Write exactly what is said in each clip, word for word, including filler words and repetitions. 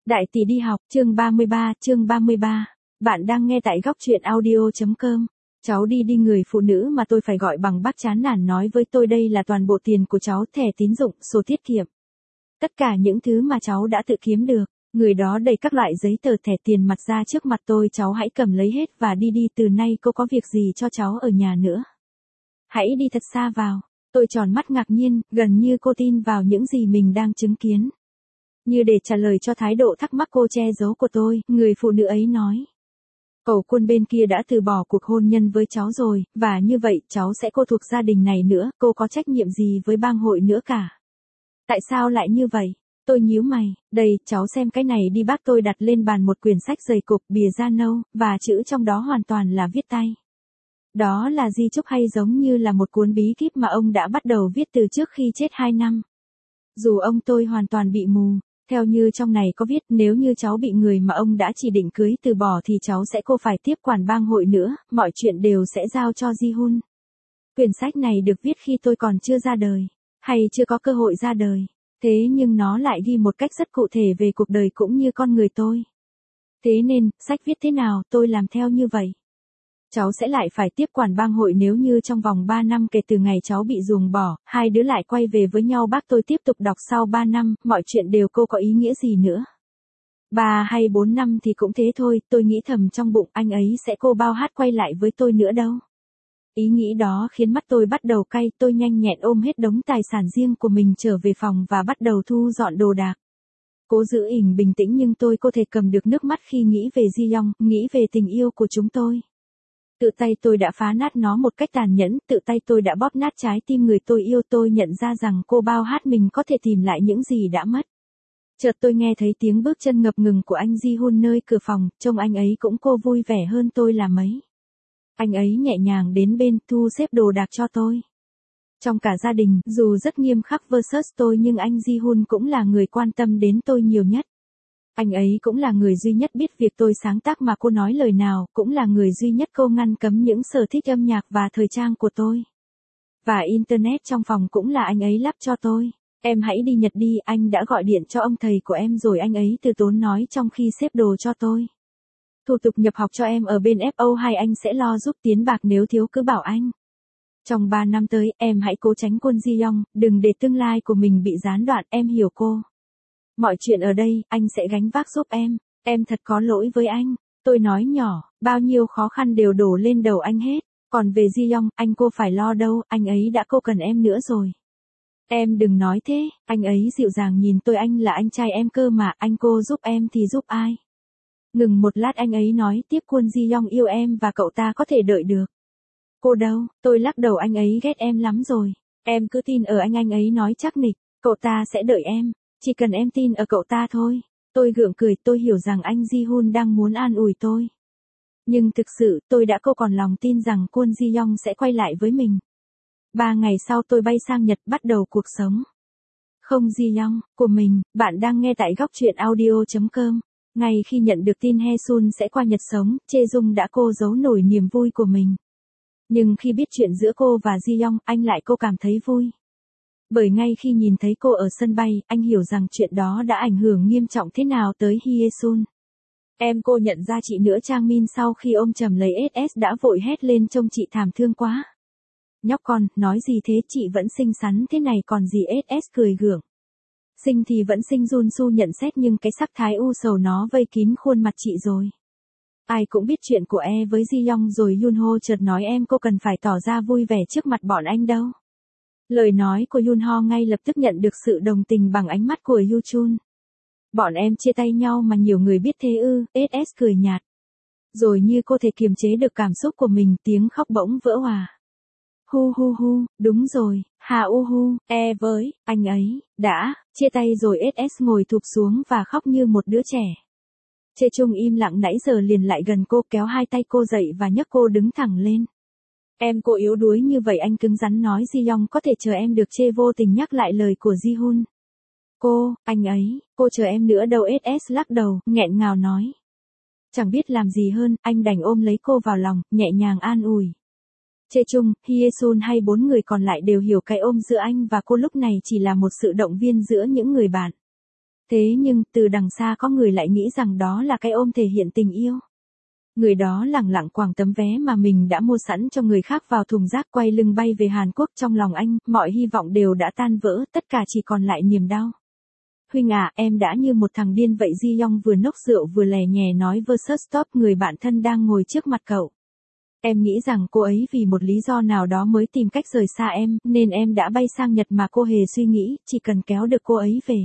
Đại tỷ đi học, chương ba mươi ba, chương ba mươi ba. Bạn đang nghe tại góc truyện audio chấm com. Cháu đi đi người phụ nữ mà tôi phải gọi bằng bác chán nản nói với tôi đây là toàn bộ tiền của cháu, thẻ tín dụng, sổ tiết kiệm. Tất cả những thứ mà cháu đã tự kiếm được. Người đó đầy các loại giấy tờ thẻ tiền mặt ra trước mặt tôi, cháu hãy cầm lấy hết và đi đi, từ nay cô có việc gì cho cháu ở nhà nữa. Hãy đi thật xa vào. Tôi tròn mắt ngạc nhiên, gần như cô tin vào những gì mình đang chứng kiến. Như để trả lời cho thái độ thắc mắc cô che giấu của tôi, người phụ nữ ấy nói. Cậu quân bên kia đã từ bỏ cuộc hôn nhân với cháu rồi, và như vậy cháu sẽ cô thuộc gia đình này nữa, cô có trách nhiệm gì với bang hội nữa cả. Tại sao lại như vậy? Tôi nhíu mày, đây, cháu xem cái này đi, bác tôi đặt lên bàn một quyển sách dày cục, bìa da nâu, và chữ trong đó hoàn toàn là viết tay. Đó là di chúc hay giống như là một cuốn bí kíp mà ông đã bắt đầu viết từ trước khi chết hai năm. Dù ông tôi hoàn toàn bị mù. Theo như trong này có viết, nếu như cháu bị người mà ông đã chỉ định cưới từ bỏ thì cháu sẽ cô phải tiếp quản bang hội nữa, mọi chuyện đều sẽ giao cho Ji-hun. Quyển sách này được viết khi tôi còn chưa ra đời, hay chưa có cơ hội ra đời, thế nhưng nó lại ghi một cách rất cụ thể về cuộc đời cũng như con người tôi. Thế nên, sách viết thế nào, tôi làm theo như vậy. Cháu sẽ lại phải tiếp quản bang hội nếu như trong vòng ba năm kể từ ngày cháu bị ruồng bỏ, hai đứa lại quay về với nhau. Bác tôi tiếp tục đọc, sau ba năm, mọi chuyện đều cô có ý nghĩa gì nữa. Ba hay bốn năm thì cũng thế thôi, tôi nghĩ thầm trong bụng, anh ấy sẽ cô bao hát quay lại với tôi nữa đâu. Ý nghĩ đó khiến mắt tôi bắt đầu cay, tôi nhanh nhẹn ôm hết đống tài sản riêng của mình trở về phòng và bắt đầu thu dọn đồ đạc. Cố giữ ỉn bình tĩnh nhưng tôi có thể cầm được nước mắt khi nghĩ về Ji-young, nghĩ về tình yêu của chúng tôi. Tự tay tôi đã phá nát nó một cách tàn nhẫn, tự tay tôi đã bóp nát trái tim người tôi yêu. Tôi nhận ra rằng cô bao hát mình có thể tìm lại những gì đã mất. Chợt tôi nghe thấy tiếng bước chân ngập ngừng của anh Ji-hun nơi cửa phòng, trông anh ấy cũng cô vui vẻ hơn tôi là mấy. Anh ấy nhẹ nhàng đến bên, thu xếp đồ đạc cho tôi. Trong cả gia đình, dù rất nghiêm khắc versus tôi nhưng anh Ji-hun cũng là người quan tâm đến tôi nhiều nhất. Anh ấy cũng là người duy nhất biết việc tôi sáng tác mà cô nói lời nào, cũng là người duy nhất cô ngăn cấm những sở thích âm nhạc và thời trang của tôi. Và Internet trong phòng cũng là anh ấy lắp cho tôi. Em hãy đi Nhật đi, anh đã gọi điện cho ông thầy của em rồi, anh ấy từ tốn nói trong khi xếp đồ cho tôi. Thủ tục nhập học cho em ở bên ép o hai anh sẽ lo giúp, tiến bạc nếu thiếu cứ bảo anh. Trong ba năm tới, em hãy cố tránh Kwon Ji-young, đừng để tương lai của mình bị gián đoạn, em hiểu cô. Mọi chuyện ở đây, anh sẽ gánh vác giúp em, em thật có lỗi với anh. Tôi nói nhỏ, bao nhiêu khó khăn đều đổ lên đầu anh hết. Còn về Ji-young, anh cô phải lo đâu, anh ấy đã cô cần em nữa rồi. Em đừng nói thế, anh ấy dịu dàng nhìn tôi, anh là anh trai em cơ mà, anh cô giúp em thì giúp ai. Ngừng một lát anh ấy nói tiếp, Kwon Ji-young yêu em và cậu ta có thể đợi được. Cô đâu, tôi lắc đầu, anh ấy ghét em lắm rồi. Em cứ tin ở anh, anh ấy nói chắc nịch, cậu ta sẽ đợi em. Chỉ cần em tin ở cậu ta thôi. Tôi gượng cười, tôi hiểu rằng anh Ji-hun đang muốn an ủi tôi. Nhưng thực sự, tôi đã cô còn lòng tin rằng Kwon Ji-young sẽ quay lại với mình. Ba ngày sau tôi bay sang Nhật bắt đầu cuộc sống. Không Ji-young, của mình. Bạn đang nghe tại góc truyện audio chấm com. Ngay khi nhận được tin Hae-sun sẽ qua Nhật sống, Chae-jung đã cô giấu nổi niềm vui của mình. Nhưng khi biết chuyện giữa cô và Ji-young, anh lại cô cảm thấy vui. Bởi ngay khi nhìn thấy cô ở sân bay, anh hiểu rằng chuyện đó đã ảnh hưởng nghiêm trọng thế nào tới Hye-sun. Em cô nhận ra chị nữa, Chang Min sau khi ôm chầm lấy ét ét đã vội hét lên, trông chị thảm thương quá. Nhóc con, nói gì thế, chị vẫn xinh xắn thế này còn gì, ét ét cười gượng. Xinh thì vẫn xinh, Jun Su nhận xét, nhưng cái sắc thái u sầu nó vây kín khuôn mặt chị rồi. Ai cũng biết chuyện của e với Ji-young rồi. Yunho chợt nói em cô cần phải tỏ ra vui vẻ trước mặt bọn anh đâu. Lời nói của Yunho ngay lập tức nhận được sự đồng tình bằng ánh mắt của Yu-chun. Bọn em chia tay nhau mà nhiều người biết thế ư, ét ét cười nhạt. Rồi như cô thể kiềm chế được cảm xúc của mình, tiếng khóc bỗng vỡ hòa. Hu hu hu, đúng rồi, hà u hu, e với, anh ấy, đã, chia tay rồi. ét ét ngồi thụp xuống và khóc như một đứa trẻ. Chae-chung im lặng nãy giờ liền lại gần cô, kéo hai tay cô dậy và nhấc cô đứng thẳng lên. Em cô yếu đuối như vậy, anh cứng rắn nói, Ji-young có thể chờ em được. Chae vô tình nhắc lại lời của Ji-hun. Cô, anh ấy, cô chờ em nữa đâu, ét ét lắc đầu, nghẹn ngào nói. Chẳng biết làm gì hơn, anh đành ôm lấy cô vào lòng, nhẹ nhàng an ủi. Chae-chung, Hye-sun hay bốn người còn lại đều hiểu cái ôm giữa anh và cô lúc này chỉ là một sự động viên giữa những người bạn. Thế nhưng, từ đằng xa có người lại nghĩ rằng đó là cái ôm thể hiện tình yêu. Người đó lẳng lặng quàng tấm vé mà mình đã mua sẵn cho người khác vào thùng rác, quay lưng bay về Hàn Quốc. Trong lòng anh, mọi hy vọng đều đã tan vỡ, tất cả chỉ còn lại niềm đau. Huynh à, em đã như một thằng điên vậy. Ji Young vừa nốc rượu vừa lè nhè nói versus top người bạn thân đang ngồi trước mặt cậu. Em nghĩ rằng cô ấy vì một lý do nào đó mới tìm cách rời xa em, nên em đã bay sang Nhật mà cô hề suy nghĩ, chỉ cần kéo được cô ấy về.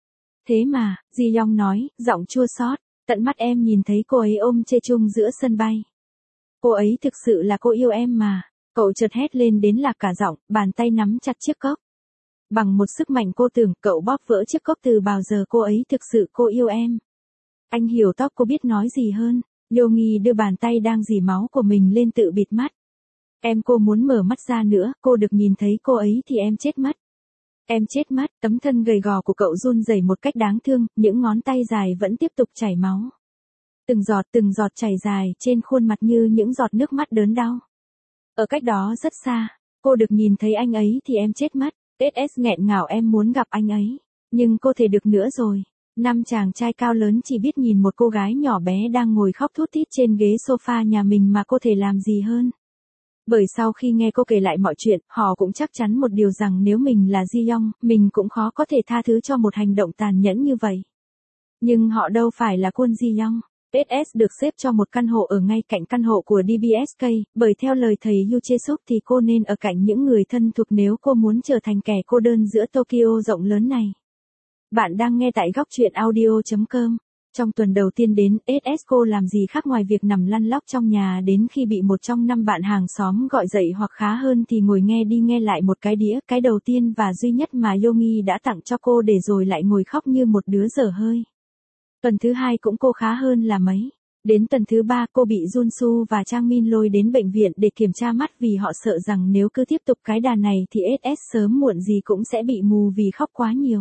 Thế mà, Ji Young nói, giọng chua xót, tận mắt em nhìn thấy cô ấy ôm Chê Chung giữa sân bay. Cô ấy thực sự là cô yêu em mà. Cậu chợt hét lên đến lạc cả giọng, bàn tay nắm chặt chiếc cốc. Bằng một sức mạnh cô tưởng, cậu bóp vỡ chiếc cốc. Từ bao giờ cô ấy thực sự cô yêu em? Anh hiểu tóc cô biết nói gì hơn. Yoongi đưa bàn tay đang rỉ máu của mình lên tự bịt mắt. Em cô muốn mở mắt ra nữa, cô được nhìn thấy cô ấy thì em chết mất. Em chết mất. Tấm thân gầy gò của cậu run rẩy một cách đáng thương, những ngón tay dài vẫn tiếp tục chảy máu. Từng giọt từng giọt chảy dài trên khuôn mặt như những giọt nước mắt đớn đau. Ở cách đó rất xa, cô được nhìn thấy anh ấy thì em chết mất. ét ét nghẹn ngào, em muốn gặp anh ấy. Nhưng cô thể được nữa rồi. Năm chàng trai cao lớn chỉ biết nhìn một cô gái nhỏ bé đang ngồi khóc thút thít trên ghế sofa nhà mình mà cô thể làm gì hơn. Bởi sau khi nghe cô kể lại mọi chuyện, họ cũng chắc chắn một điều rằng nếu mình là Ji Young, mình cũng khó có thể tha thứ cho một hành động tàn nhẫn như vậy. Nhưng họ đâu phải là quân Ji Young. ét ét được xếp cho một căn hộ ở ngay cạnh căn hộ của đê bê ét ca, bởi theo lời thầy Yoo Jae-suk thì cô nên ở cạnh những người thân thuộc nếu cô muốn trở thành kẻ cô đơn giữa Tokyo rộng lớn này. Bạn đang nghe tại góc truyện audio chấm com. Trong tuần đầu tiên đến, ét ét cô làm gì khác ngoài việc nằm lăn lóc trong nhà đến khi bị một trong năm bạn hàng xóm gọi dậy, hoặc khá hơn thì ngồi nghe đi nghe lại một cái đĩa, cái đầu tiên và duy nhất mà Yoongi đã tặng cho cô, để rồi lại ngồi khóc như một đứa dở hơi. Tuần thứ hai cũng cô khá hơn là mấy. Đến tuần thứ ba cô bị Junsu và Chang Min lôi đến bệnh viện để kiểm tra mắt vì họ sợ rằng nếu cứ tiếp tục cái đà này thì ét ét sớm muộn gì cũng sẽ bị mù vì khóc quá nhiều.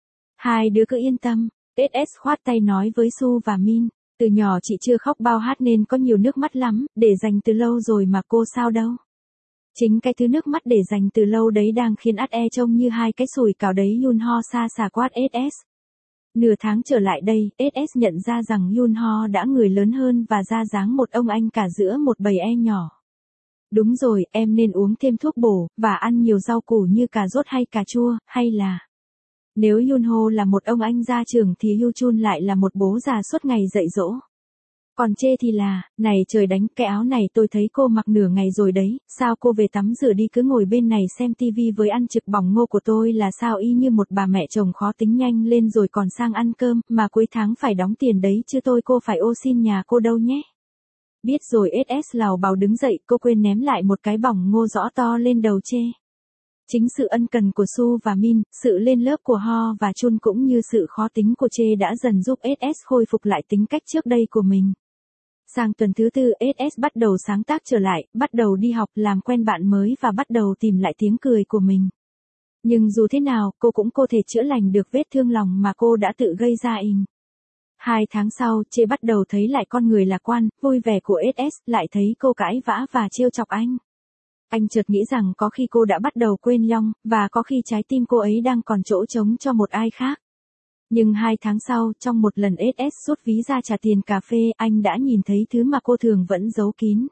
Hai đứa cứ yên tâm, ét ét khoát tay nói với Su và Min. Từ nhỏ chị chưa khóc bao hát nên có nhiều nước mắt lắm, để dành từ lâu rồi mà cô sao đâu. Chính cái thứ nước mắt để dành từ lâu đấy đang khiến át e trông như hai cái sùi cào đấy. Yunho xa xà quát ét ét. Nửa tháng trở lại đây, ét ét nhận ra rằng Yunho đã người lớn hơn và ra dáng một ông anh cả giữa một bầy em nhỏ. Đúng rồi, em nên uống thêm thuốc bổ, và ăn nhiều rau củ như cà rốt hay cà chua, hay là... Nếu Yunho là một ông anh gia trưởng thì Yoo-chun lại là một bố già suốt ngày dạy dỗ. Còn Chê thì là, này trời đánh, cái áo này tôi thấy cô mặc nửa ngày rồi đấy, sao cô về tắm rửa đi, cứ ngồi bên này xem tivi với ăn trực bỏng ngô của tôi là sao, y như một bà mẹ chồng khó tính, nhanh lên rồi còn sang ăn cơm, mà cuối tháng phải đóng tiền đấy chứ tôi cô phải ô xin nhà cô đâu nhé. Biết rồi. ét ét lào bào đứng dậy, cô quên ném lại một cái bỏng ngô rõ to lên đầu Chê. Chính sự ân cần của Su và Min, sự lên lớp của Ho và Chun cũng như sự khó tính của Chê đã dần giúp ét ét khôi phục lại tính cách trước đây của mình. Sang tuần thứ tư, ét ét bắt đầu sáng tác trở lại, bắt đầu đi học, làm quen bạn mới và bắt đầu tìm lại tiếng cười của mình. Nhưng dù thế nào, cô cũng cô thể chữa lành được vết thương lòng mà cô đã tự gây ra ình. Hai tháng sau, Chê bắt đầu thấy lại con người lạc quan, vui vẻ của ét ét, lại thấy cô cãi vã và trêu chọc anh. Anh chợt nghĩ rằng có khi cô đã bắt đầu quên Long, và có khi trái tim cô ấy đang còn chỗ trống cho một ai khác. Nhưng hai tháng sau, trong một lần ét ét rút ví ra trả tiền cà phê, anh đã nhìn thấy thứ mà cô thường vẫn giấu kín.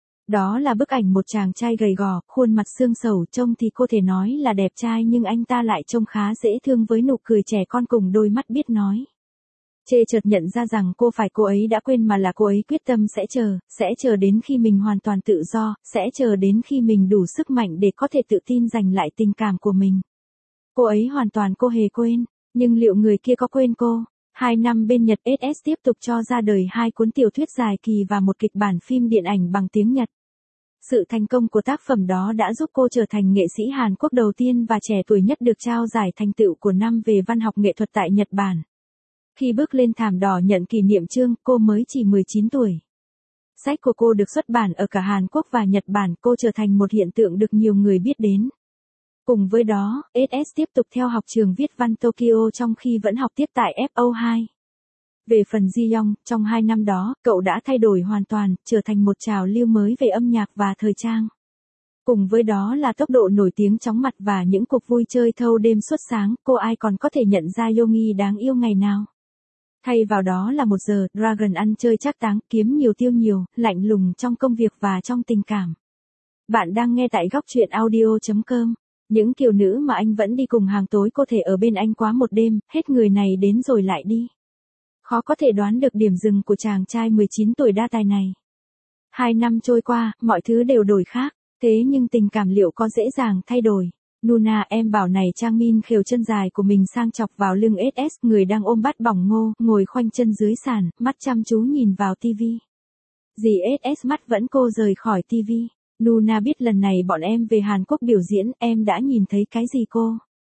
Đó là bức ảnh một chàng trai gầy gò, khuôn mặt xương xẩu, trông thì cô thể nói là đẹp trai nhưng anh ta lại trông khá dễ thương với nụ cười trẻ con cùng đôi mắt biết nói. Chê chợt nhận ra rằng cô phải cô ấy đã quên mà là cô ấy quyết tâm sẽ chờ, sẽ chờ đến khi mình hoàn toàn tự do, sẽ chờ đến khi mình đủ sức mạnh để có thể tự tin giành lại tình cảm của mình. Cô ấy hoàn toàn cô hề quên, nhưng liệu người kia có quên cô? Hai năm bên Nhật, ét ét tiếp tục cho ra đời hai cuốn tiểu thuyết dài kỳ và một kịch bản phim điện ảnh bằng tiếng Nhật. Sự thành công của tác phẩm đó đã giúp cô trở thành nghệ sĩ Hàn Quốc đầu tiên và trẻ tuổi nhất được trao giải thành tựu của năm về văn học nghệ thuật tại Nhật Bản. Khi bước lên thảm đỏ nhận kỷ niệm chương, cô mới chỉ mười chín tuổi. Sách của cô được xuất bản ở cả Hàn Quốc và Nhật Bản, cô trở thành một hiện tượng được nhiều người biết đến. Cùng với đó, ét ét tiếp tục theo học trường viết văn Tokyo trong khi vẫn học tiếp tại ép o hai. Về phần Ji Young, trong hai năm đó, cậu đã thay đổi hoàn toàn, trở thành một trào lưu mới về âm nhạc và thời trang. Cùng với đó là tốc độ nổi tiếng chóng mặt và những cuộc vui chơi thâu đêm suốt sáng, cô ai còn có thể nhận ra Yoongi đáng yêu ngày nào. Thay vào đó là một giờ, Dragon ăn chơi trác táng, kiếm nhiều tiêu nhiều, lạnh lùng trong công việc và trong tình cảm. Bạn đang nghe tại góc truyện audio chấm com. Những kiều nữ mà anh vẫn đi cùng hàng tối có thể ở bên anh quá một đêm, hết người này đến rồi lại đi. Khó có thể đoán được điểm dừng của chàng trai mười chín tuổi đa tài này. Hai năm trôi qua, mọi thứ đều đổi khác, thế nhưng tình cảm liệu có dễ dàng thay đổi? Nuna em bảo này Trang Min khều chân dài của mình sang chọc vào lưng ét ét, người đang ôm bát bỏng ngô, ngồi khoanh chân dưới sàn, mắt chăm chú nhìn vào tivi. Dì ét ét mắt vẫn cô rời khỏi tivi. Nuna biết lần này bọn em về Hàn Quốc biểu diễn, em đã nhìn thấy cái gì cô?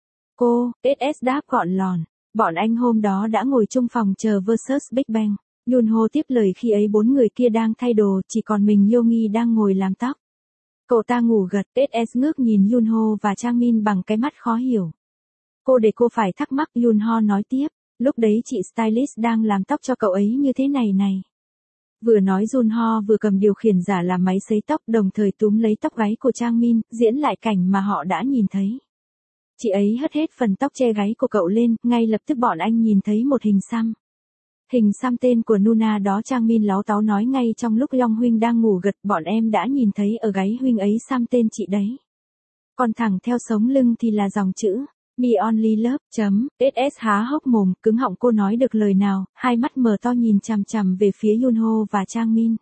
Cô, ét ét đáp gọn lòn. Bọn anh hôm đó đã ngồi chung phòng chờ versus Big Bang. Yunho tiếp lời khi ấy bốn người kia đang thay đồ, chỉ còn mình Yoongi đang ngồi làm tóc. Cậu ta ngủ gật, ét ét ngước nhìn Yunho và Trang Min bằng cái mắt khó hiểu. Cô để cô phải thắc mắc, Yunho nói tiếp, lúc đấy chị stylist đang làm tóc cho cậu ấy như thế này này. Vừa nói Yunho vừa cầm điều khiển giả làm máy sấy tóc đồng thời túm lấy tóc gáy của Trang Min, diễn lại cảnh mà họ đã nhìn thấy. Chị ấy hất hết phần tóc che gáy của cậu lên, ngay lập tức bọn anh nhìn thấy một hình xăm. Hình xăm tên của Nuna đó, Trang Min láu táu nói ngay trong lúc Long Huynh đang ngủ gật, bọn em đã nhìn thấy ở gáy Huynh ấy xăm tên chị đấy. Còn thẳng theo sống lưng thì là dòng chữ, Me Only Love, chấm, ét ét há hốc mồm, cứng họng cô nói được lời nào, hai mắt mở to nhìn chằm chằm về phía Yunho và Trang Min.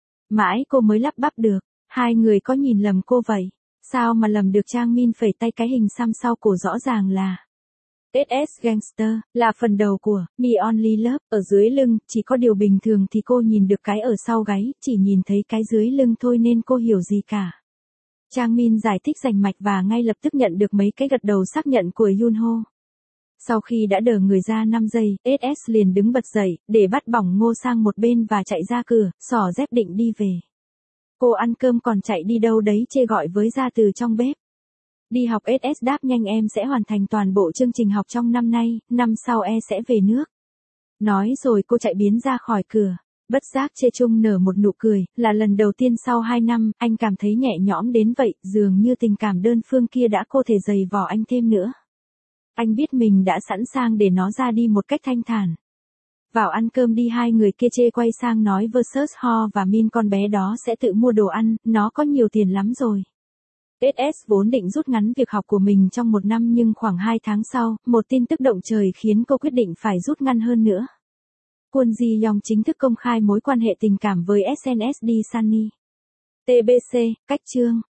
Mãi cô mới lắp bắp được, hai người có nhìn lầm cô vậy, sao mà lầm được? Trang Min phẩy tay, cái hình xăm sau cổ rõ ràng là ét ét Gangster, là phần đầu của Me Only Love, ở dưới lưng, chỉ có điều bình thường thì cô nhìn được cái ở sau gáy, chỉ nhìn thấy cái dưới lưng thôi nên cô hiểu gì cả. Trang Min giải thích rành mạch và ngay lập tức nhận được mấy cái gật đầu xác nhận của Yunho. Sau khi đã đờ người ra năm giây, ét ét liền đứng bật dậy, để bắt bỏng ngô sang một bên và chạy ra cửa, xỏ dép định đi về. Cô ăn cơm còn chạy đi đâu đấy? Chê gọi với ra từ trong bếp. Đi học, ét ét đáp nhanh, em sẽ hoàn thành toàn bộ chương trình học trong năm nay, năm sau e sẽ về nước. Nói rồi cô chạy biến ra khỏi cửa. Bất giác Chê Chung nở một nụ cười, là lần đầu tiên sau hai năm, anh cảm thấy nhẹ nhõm đến vậy, dường như tình cảm đơn phương kia đã không thể dày vò anh thêm nữa. Anh biết mình đã sẵn sàng để nó ra đi một cách thanh thản. Vào ăn cơm đi, hai người kia Chê quay sang nói versus Ho và Min, con bé đó sẽ tự mua đồ ăn, nó có nhiều tiền lắm rồi. ét ét vốn định rút ngắn việc học của mình trong một năm nhưng khoảng hai tháng sau, một tin tức động trời khiến cô quyết định phải rút ngắn hơn nữa. Kwon Ji Young chính thức công khai mối quan hệ tình cảm với ét en ét đê Sunny. tê bê xê, cách chương.